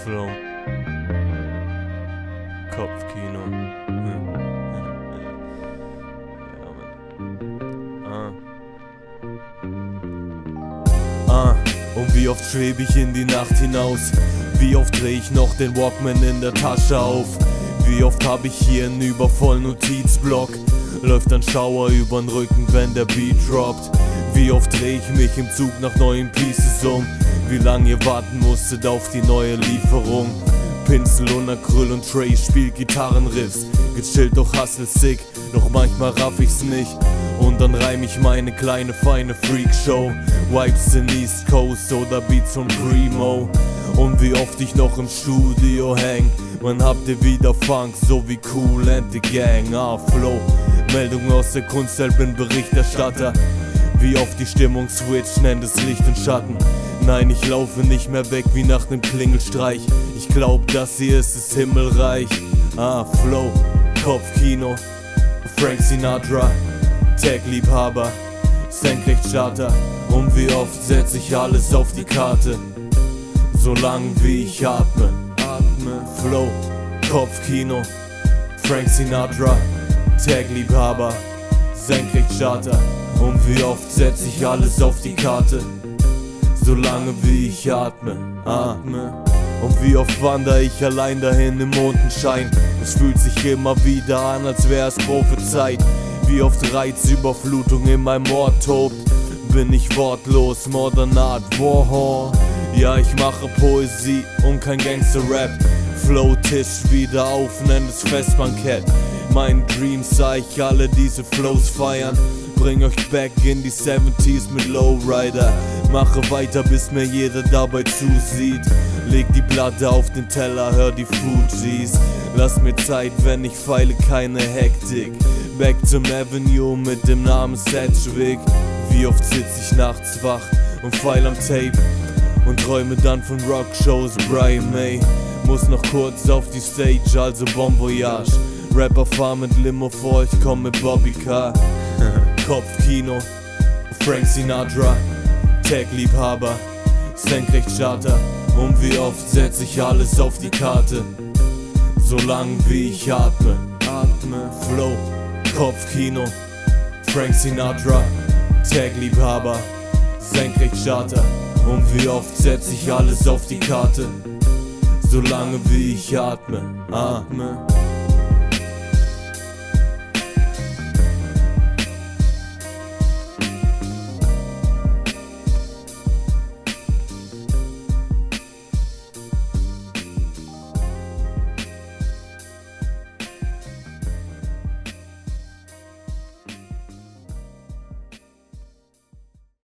Flow. Kopfkino. Und wie oft schweb ich in die Nacht hinaus? Wie oft dreh ich noch den Walkman in der Tasche auf? Wie oft hab ich hier einen übervollen Notizblock? Läuft ein Schauer übern Rücken, wenn der Beat droppt. Wie oft dreh ich mich im Zug nach neuen Pieces um? Wie lange ihr warten musstet auf die neue Lieferung? Pinsel und Acryl und Trey spielt Gitarrenriffs. Gechillt doch hustle sick, doch manchmal raff ich's nicht. Und dann reim ich meine kleine feine Freakshow. Vibes in East Coast oder Beats von Primo. Und wie oft ich noch im Studio häng. Wann habt ihr wieder Funk, so wie Cool and the Gang? Flow, Meldung aus der Kunstwelt, bin Berichterstatter. Wie oft die Stimmung switcht, nennt es Licht und Schatten. Nein, ich laufe nicht mehr weg wie nach nem Klingelstreich. Ich glaub, das hier ist das Himmelreich. Flow, Kopfkino, Frank Sinatra, Tech-Liebhaber, Senkrechtstarter. Und wie oft setz ich alles auf die Karte, solange wie ich atme. Flow, Kopfkino, Frank Sinatra, Tech-Liebhaber, Senkrechtstarter. Und wie oft setz ich alles auf die Karte, solange wie ich atme. Und wie oft wander ich allein dahin im Mondenschein. Es fühlt sich immer wieder an, als wär's prophezeit. Wie oft Reizüberflutung in meinem Ohr tobt. Bin ich wortlos, Modern Art Warhol. Ja, ich mache Poesie und kein Gangster-Rap. Flow tischt wieder auf, nenn es Festbankett. Meinen Dreams sah ich alle diese Flows feiern. Bring euch back in die 70s mit Lowrider. Mache weiter, bis mir jeder dabei zusieht. Leg die Platte auf den Teller, hör die Fugees. Lass mir Zeit, wenn ich feile, keine Hektik. Back zum Avenue mit dem Namen Sedgwick. Wie oft sitz ich nachts wach und feil am Tape und träume dann von Rockshows, Brian May. Muss noch kurz auf die Stage, also Bon Voyage. Rapper fahr mit Limo vor, ich komm mit Bobby Car. Kopfkino, Frank Sinatra, Tech-Liebhaber, Senkrechtstarter. Und wie oft setz ich alles auf die Karte, solange wie ich atme. Flow, Kopfkino, Frank Sinatra, Tech-Liebhaber, Senkrechtstarter. Und wie oft setz ich alles auf die Karte, solange wie ich atme.